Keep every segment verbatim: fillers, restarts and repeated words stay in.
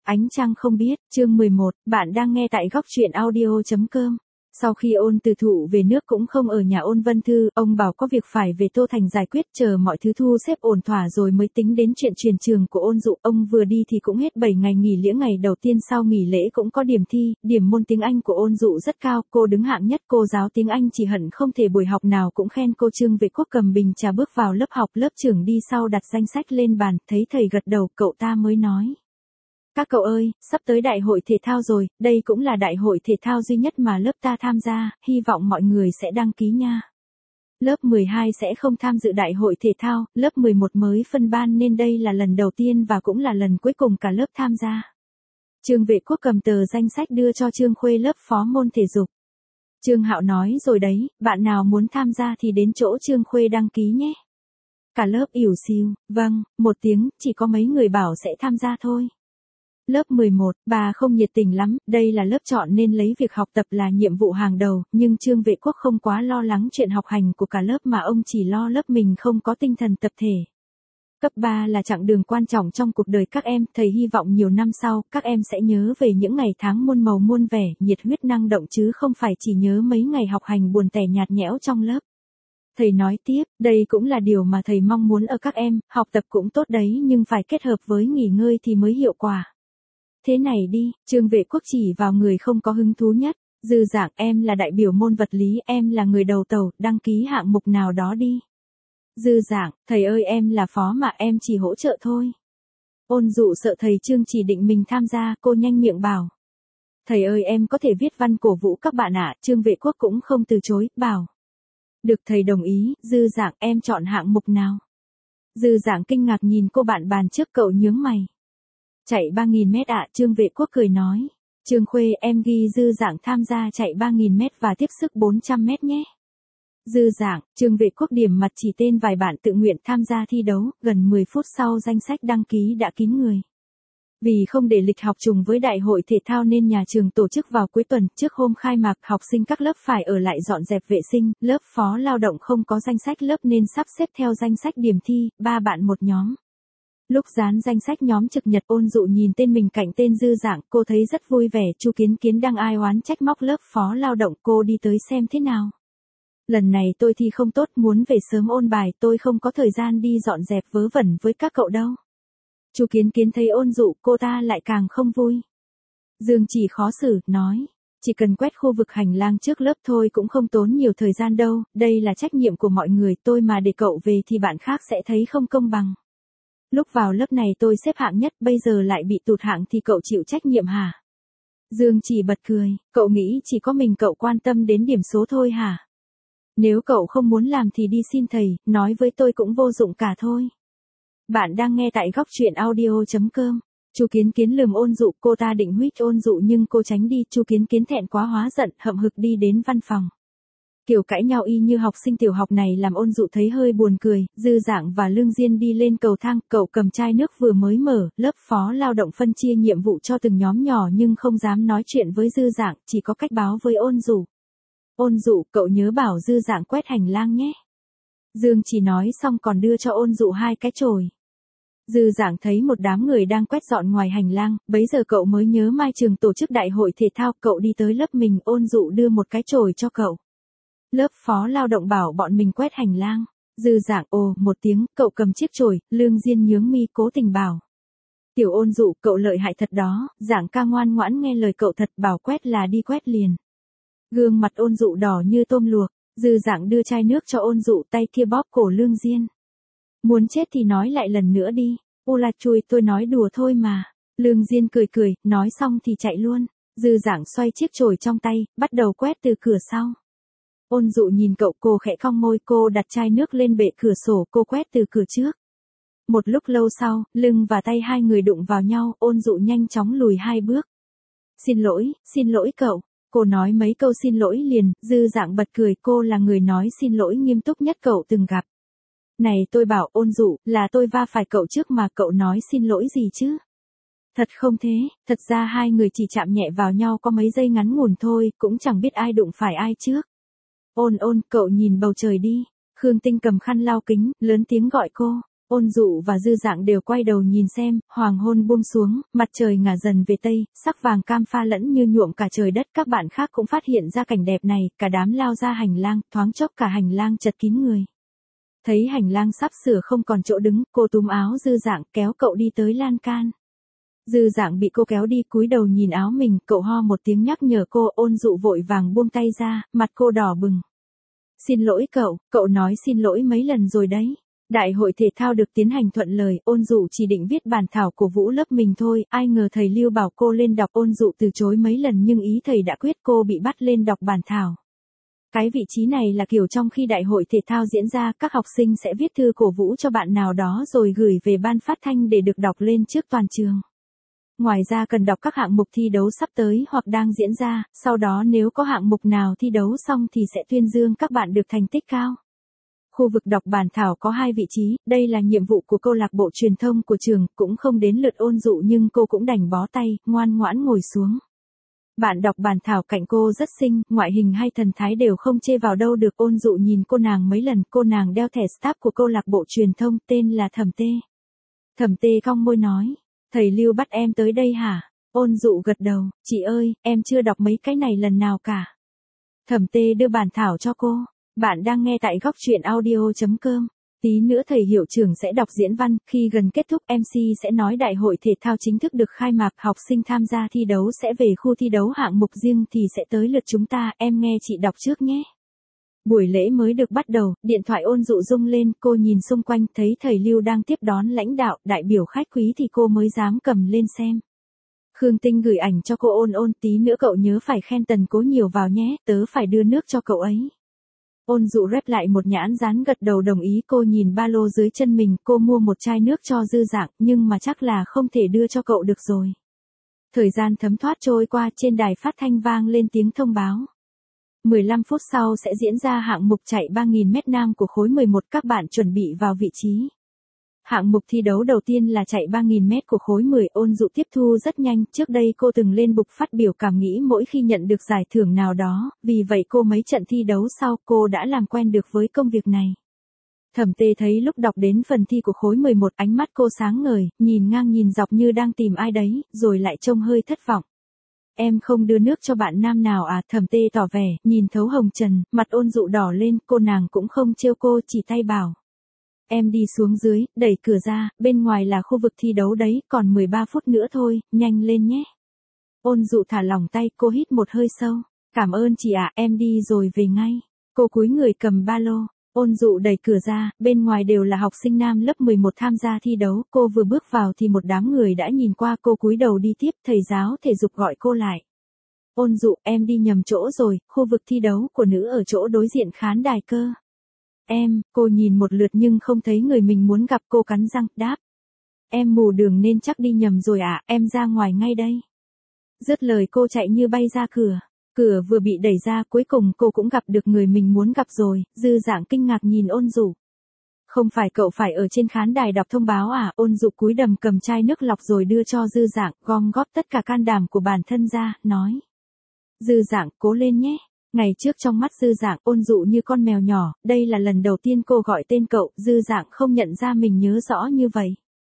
Ánh trăng không biết, chương mười một, bạn đang nghe tại góc truyện audio chấm com. Sau khi Ôn Từ Thụ về nước cũng không ở nhà Ôn Vân Thư, ông bảo có việc phải về Tô Thành giải quyết, chờ mọi thứ thu xếp ổn thỏa rồi mới tính đến chuyện truyền trường của Ôn Dụ. Ông vừa đi thì cũng hết bảy ngày nghỉ lễ, ngày đầu tiên sau nghỉ lễ cũng có điểm thi, điểm môn tiếng Anh của Ôn Dụ rất cao, cô đứng hạng nhất, cô giáo tiếng Anh chỉ hận không thể buổi học nào cũng khen cô. Trương Vệ Quốc cầm bình trà bước vào lớp học, lớp trưởng đi sau đặt danh sách lên bàn, thấy thầy gật đầu, cậu ta mới nói. Các cậu ơi, sắp tới đại hội thể thao rồi, đây cũng là đại hội thể thao duy nhất mà lớp ta tham gia, hy vọng mọi người sẽ đăng ký nha. Lớp mười hai sẽ không tham dự đại hội thể thao, lớp mười một mới phân ban nên đây là lần đầu tiên và cũng là lần cuối cùng cả lớp tham gia. Trương Vệ Quốc cầm tờ danh sách đưa cho Trương Khuê, lớp phó môn thể dục. Trương Hạo nói rồi đấy, bạn nào muốn tham gia thì đến chỗ Trương Khuê đăng ký nhé. Cả lớp ỉu xìu, vâng, một tiếng, chỉ có mấy người bảo sẽ tham gia thôi. Lớp mười một, bà không nhiệt tình lắm, đây là lớp chọn nên lấy việc học tập là nhiệm vụ hàng đầu, nhưng Trương Vệ Quốc không quá lo lắng chuyện học hành của cả lớp mà ông chỉ lo lớp mình không có tinh thần tập thể. Cấp ba là chặng đường quan trọng trong cuộc đời các em, thầy hy vọng nhiều năm sau, các em sẽ nhớ về những ngày tháng muôn màu muôn vẻ, nhiệt huyết năng động chứ không phải chỉ nhớ mấy ngày học hành buồn tẻ nhạt nhẽo trong lớp. Thầy nói tiếp, đây cũng là điều mà thầy mong muốn ở các em, học tập cũng tốt đấy nhưng phải kết hợp với nghỉ ngơi thì mới hiệu quả. Thế này đi, Trương Vệ Quốc chỉ vào người không có hứng thú nhất. Dư Giảng, em là đại biểu môn vật lý, em là người đầu tàu, đăng ký hạng mục nào đó đi. Dư Giảng, thầy ơi em là phó mà em chỉ hỗ trợ thôi. Ôn Dụ sợ thầy Trương chỉ định mình tham gia, cô nhanh miệng bảo. Thầy ơi em có thể viết văn cổ vũ các bạn ạ, Trương Vệ Quốc cũng không từ chối, bảo. Được thầy đồng ý, Dư Giảng em chọn hạng mục nào? Dư Giảng kinh ngạc nhìn cô bạn bàn trước, cậu nhướng mày. Chạy ba nghìn mét ạ, Trương Vệ Quốc cười nói. Trương Khuê em ghi Dư Giảng tham gia chạy ba nghìn mét và tiếp sức bốn trăm mét nhé. Dư Giảng, Trương Vệ Quốc điểm mặt chỉ tên vài bạn tự nguyện tham gia thi đấu, gần mười phút sau danh sách đăng ký đã kín người. Vì không để lịch học trùng với đại hội thể thao nên nhà trường tổ chức vào cuối tuần, trước hôm khai mạc, học sinh các lớp phải ở lại dọn dẹp vệ sinh, lớp phó lao động không có danh sách lớp nên sắp xếp theo danh sách điểm thi, ba bạn một nhóm. Lúc dán danh sách nhóm trực nhật, Ôn Dụ nhìn tên mình cạnh tên Dư Giảng, cô thấy rất vui vẻ, Chu Kiến Kiến đang ai oán trách móc lớp phó lao động, cô đi tới xem thế nào. Lần này tôi thi không tốt, muốn về sớm ôn bài, tôi không có thời gian đi dọn dẹp vớ vẩn với các cậu đâu. Chu Kiến Kiến thấy Ôn Dụ, cô ta lại càng không vui. Dương Chỉ khó xử, nói, chỉ cần quét khu vực hành lang trước lớp thôi cũng không tốn nhiều thời gian đâu, đây là trách nhiệm của mọi người, tôi mà để cậu về thì bạn khác sẽ thấy không công bằng. Lúc vào lớp này tôi xếp hạng nhất, bây giờ lại bị tụt hạng thì cậu chịu trách nhiệm hả? Dương Chỉ bật cười, cậu nghĩ chỉ có mình cậu quan tâm đến điểm số thôi hả? Nếu cậu không muốn làm thì đi xin thầy, nói với tôi cũng vô dụng cả thôi. Bạn đang nghe tại góc truyện audio chấm com. Chu Kiến Kiến lườm Ôn Dụ, cô ta định huých Ôn Dụ nhưng cô tránh đi, Chu Kiến Kiến thẹn quá hóa giận, hậm hực đi đến văn phòng. Kiểu cãi nhau y như học sinh tiểu học này làm Ôn Dụ thấy hơi buồn cười. Dư Giảng và Lương Diên đi lên cầu thang, cậu cầm chai nước vừa mới mở, lớp phó lao động phân chia nhiệm vụ cho từng nhóm nhỏ nhưng không dám nói chuyện với Dư Giảng, chỉ có cách báo với Ôn Dụ. Ôn Dụ, cậu nhớ bảo Dư Giảng quét hành lang nhé. Dương Chỉ nói xong còn đưa cho Ôn Dụ hai cái chổi. Dư Giảng thấy một đám người đang quét dọn ngoài hành lang, bấy giờ cậu mới nhớ mai trường tổ chức đại hội thể thao, cậu đi tới lớp mình, Ôn Dụ đưa một cái chổi cho cậu. Lớp phó lao động bảo bọn mình quét hành lang. Dư Giảng ồ một tiếng, cậu cầm chiếc chổi, Lương Diên nhướng mi cố tình bảo. Tiểu Ôn Dụ, cậu lợi hại thật đó, Giảng ca ngoan ngoãn nghe lời cậu thật, bảo quét là đi quét liền. Gương mặt Ôn Dụ đỏ như tôm luộc, Dư Giảng đưa chai nước cho Ôn Dụ, tay kia bóp cổ Lương Diên. Muốn chết thì nói lại lần nữa đi. U là chui, tôi nói đùa thôi mà. Lương Diên cười cười, nói xong thì chạy luôn. Dư Giảng xoay chiếc chổi trong tay, bắt đầu quét từ cửa sau. Ôn Dụ nhìn cậu, cô khẽ cong môi, cô đặt chai nước lên bệ cửa sổ, cô quét từ cửa trước. Một lúc lâu sau, lưng và tay hai người đụng vào nhau, Ôn Dụ nhanh chóng lùi hai bước. Xin lỗi, xin lỗi cậu. Cô nói mấy câu xin lỗi liền, Dư Giảng bật cười, cô là người nói xin lỗi nghiêm túc nhất cậu từng gặp. Này tôi bảo Ôn Dụ, là tôi va phải cậu trước mà cậu nói xin lỗi gì chứ? Thật không thế, thật ra hai người chỉ chạm nhẹ vào nhau có mấy giây ngắn ngủn thôi, cũng chẳng biết ai đụng phải ai trước. Ôn ôn, cậu nhìn bầu trời đi. Khương Tinh cầm khăn lau kính, lớn tiếng gọi cô. Ôn Dụ và Dư Dạng đều quay đầu nhìn xem, hoàng hôn buông xuống, mặt trời ngả dần về tây, sắc vàng cam pha lẫn như nhuộm cả trời đất. Các bạn khác cũng phát hiện ra cảnh đẹp này, cả đám lao ra hành lang, thoáng chốc cả hành lang chật kín người. Thấy hành lang sắp sửa không còn chỗ đứng, cô túm áo Dư Dạng kéo cậu đi tới lan can. Dư Dạng bị cô kéo đi, cúi đầu nhìn áo mình, cậu ho một tiếng nhắc nhở cô. Ôn Dụ vội vàng buông tay ra, mặt cô đỏ bừng. Xin lỗi cậu, cậu nói xin lỗi mấy lần rồi đấy. Đại hội thể thao được tiến hành thuận lời, Ôn Dụ chỉ định viết bản thảo cổ vũ lớp mình thôi, ai ngờ thầy Lưu bảo cô lên đọc. Ôn Dụ từ chối mấy lần nhưng ý thầy đã quyết, cô bị bắt lên đọc bản thảo. Cái vị trí này là kiểu trong khi đại hội thể thao diễn ra, các học sinh sẽ viết thư cổ vũ cho bạn nào đó rồi gửi về ban phát thanh để được đọc lên trước toàn trường. Ngoài ra cần đọc các hạng mục thi đấu sắp tới hoặc đang diễn ra, sau đó nếu có hạng mục nào thi đấu xong thì sẽ tuyên dương các bạn được thành tích cao. Khu vực đọc bản thảo có hai vị trí, đây là nhiệm vụ của câu lạc bộ truyền thông của trường, cũng không đến lượt Ôn Dụ nhưng cô cũng đành bó tay, ngoan ngoãn ngồi xuống. Bạn đọc bản thảo cạnh cô rất xinh, ngoại hình hay thần thái đều không chê vào đâu được. Ôn Dụ nhìn cô nàng mấy lần, cô nàng đeo thẻ staff của câu lạc bộ truyền thông, tên là Thẩm Tê. Thẩm Tê cong môi nói, thầy Lưu bắt em tới đây hả? Ôn Dụ gật đầu, chị ơi, em chưa đọc mấy cái này lần nào cả. Thẩm Tê đưa bản thảo cho cô. Bạn đang nghe tại góc truyện audio chấm com. Tí nữa thầy hiệu trưởng sẽ đọc diễn văn, khi gần kết thúc em xê sẽ nói đại hội thể thao chính thức được khai mạc, học sinh tham gia thi đấu sẽ về khu thi đấu hạng mục riêng thì sẽ tới lượt chúng ta, em nghe chị đọc trước nhé. Buổi lễ mới được bắt đầu, điện thoại Ôn Dụ rung lên, cô nhìn xung quanh thấy thầy Lưu đang tiếp đón lãnh đạo, đại biểu khách quý thì cô mới dám cầm lên xem. Khương Tinh gửi ảnh cho cô. Ôn Ôn, tí nữa cậu nhớ phải khen Tần Cố nhiều vào nhé, tớ phải đưa nước cho cậu ấy. Ôn Dụ rep lại một nhãn dán gật đầu đồng ý. Cô nhìn ba lô dưới chân mình, cô mua một chai nước cho Dư Dạng, nhưng mà chắc là không thể đưa cho cậu được rồi. Thời gian thấm thoát trôi qua, trên đài phát thanh vang lên tiếng thông báo. mười lăm phút sau sẽ diễn ra hạng mục chạy ba nghìn mét nam của khối mười một, các bạn chuẩn bị vào vị trí. Hạng mục thi đấu đầu tiên là chạy ba nghìn mét của khối mười, Ôn Dụ tiếp thu rất nhanh, trước đây cô từng lên bục phát biểu cảm nghĩ mỗi khi nhận được giải thưởng nào đó, vì vậy cô mấy trận thi đấu sau cô đã làm quen được với công việc này. Thẩm Tê thấy lúc đọc đến phần thi của khối mười một, ánh mắt cô sáng ngời, nhìn ngang nhìn dọc như đang tìm ai đấy, rồi lại trông hơi thất vọng. Em không đưa nước cho bạn nam nào à? Thẩm Tê tỏ vẻ, nhìn thấu hồng trần, mặt Ôn Dụ đỏ lên, cô nàng cũng không trêu cô, chỉ tay bảo. Em đi xuống dưới, đẩy cửa ra, bên ngoài là khu vực thi đấu đấy, còn mười ba phút nữa thôi, nhanh lên nhé. Ôn Dụ thả lỏng tay, cô hít một hơi sâu. Cảm ơn chị ạ, em đi rồi về ngay. Cô cúi người cầm ba lô. Ôn Dụ đẩy cửa ra, bên ngoài đều là học sinh nam lớp mười một tham gia thi đấu. Cô vừa bước vào thì một đám người đã nhìn qua, cô cúi đầu đi tiếp, thầy giáo thể dục gọi cô lại. Ôn Dụ, em đi nhầm chỗ rồi, khu vực thi đấu của nữ ở chỗ đối diện khán đài cơ. Em, cô nhìn một lượt nhưng không thấy người mình muốn gặp, cô cắn răng, đáp. Em mù đường nên chắc đi nhầm rồi ạ, à, em ra ngoài ngay đây. Dứt lời cô chạy như bay ra cửa. Cửa vừa bị đẩy ra, cuối cùng cô cũng gặp được người mình muốn gặp rồi. Dư Dạng kinh ngạc nhìn Ôn Dụ. Không phải cậu phải ở trên khán đài đọc thông báo à? Ôn Dụ cúi đầm cầm chai nước lọc rồi đưa cho Dư Dạng, gom góp tất cả can đảm của bản thân ra, nói. Dư Dạng, cố lên nhé. Ngày trước trong mắt Dư Dạng, Ôn Dụ như con mèo nhỏ, đây là lần đầu tiên cô gọi tên cậu, Dư Dạng không nhận ra mình nhớ rõ như vậy.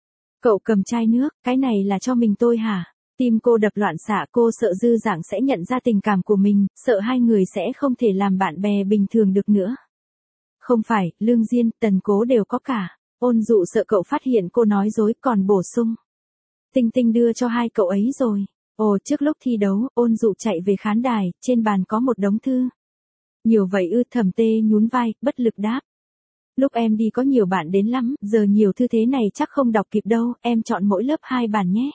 Cậu cầm chai nước, cái này là cho mình tôi hả? Tim cô đập loạn xạ, cô sợ Dư Dạng sẽ nhận ra tình cảm của mình, sợ hai người sẽ không thể làm bạn bè bình thường được nữa. Không phải, Lương Diên, Tần Cố đều có cả. Ôn Dụ sợ cậu phát hiện cô nói dối, còn bổ sung. Tinh Tinh đưa cho hai cậu ấy rồi. Ồ, trước lúc thi đấu, Ôn Dụ chạy về khán đài, trên bàn có một đống thư. Nhiều vậy ư? Thẩm Tê nhún vai, bất lực đáp. Lúc em đi có nhiều bạn đến lắm, giờ nhiều thư thế này chắc không đọc kịp đâu, em chọn mỗi lớp hai bản nhé.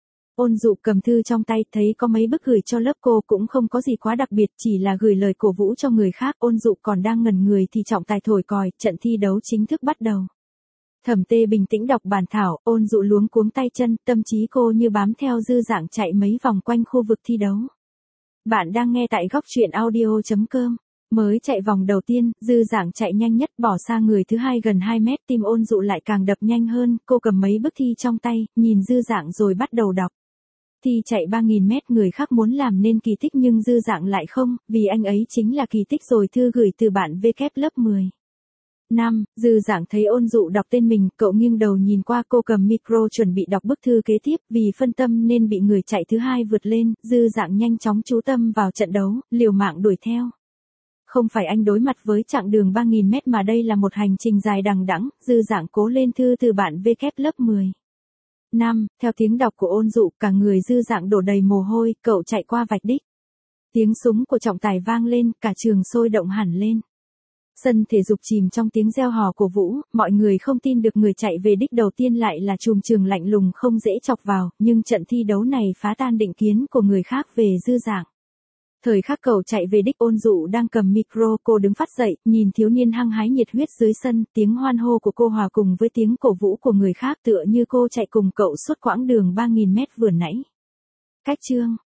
Ôn Dụ cầm thư trong tay, thấy có mấy bức gửi cho lớp cô cũng không có gì quá đặc biệt, chỉ là gửi lời cổ vũ cho người khác. Ôn Dụ còn đang ngẩn người thì trọng tài thổi còi, trận thi đấu chính thức bắt đầu. Thẩm Tê bình tĩnh đọc bản thảo, Ôn Dụ luống cuống tay chân, tâm trí cô như bám theo Dư Dạng chạy mấy vòng quanh khu vực thi đấu. Bạn đang nghe tại góc truyện audio chấm com. Mới chạy vòng đầu tiên, Dư Dạng chạy nhanh nhất, bỏ xa người thứ hai gần hai mét, tim Ôn Dụ lại càng đập nhanh hơn, cô cầm mấy bức thi trong tay, nhìn Dư Dạng rồi bắt đầu đọc. Thi chạy ba nghìn mét, người khác muốn làm nên kỳ tích nhưng Dư Dạng lại không, vì anh ấy chính là kỳ tích rồi. Thư gửi từ bạn W lớp mười. Nam, Dư Dạng thấy Ôn Dụ đọc tên mình, cậu nghiêng đầu nhìn qua cô cầm micro chuẩn bị đọc bức thư kế tiếp, vì phân tâm nên bị người chạy thứ hai vượt lên, Dư Dạng nhanh chóng chú tâm vào trận đấu, liều mạng đuổi theo. Không phải anh đối mặt với chặng đường ba nghìn mét mà đây là một hành trình dài đằng đẵng, Dư Dạng cố lên thư từ bạn W lớp mười. Nam, theo tiếng đọc của Ôn Dụ, cả người Dư Dạng đổ đầy mồ hôi, cậu chạy qua vạch đích. Tiếng súng của trọng tài vang lên, cả trường sôi động hẳn lên. Sân thể dục chìm trong tiếng reo hò cổ vũ, mọi người không tin được người chạy về đích đầu tiên lại là trùm trường lạnh lùng không dễ chọc vào, nhưng trận thi đấu này phá tan định kiến của người khác về Dư Dạng. Thời khắc cậu chạy về đích, Ôn Dụ đang cầm micro, cô đứng phát dậy, nhìn thiếu niên hăng hái nhiệt huyết dưới sân, tiếng hoan hô của cô hòa cùng với tiếng cổ vũ của người khác tựa như cô chạy cùng cậu suốt quãng đường ba nghìn mét vừa nãy. Cách chương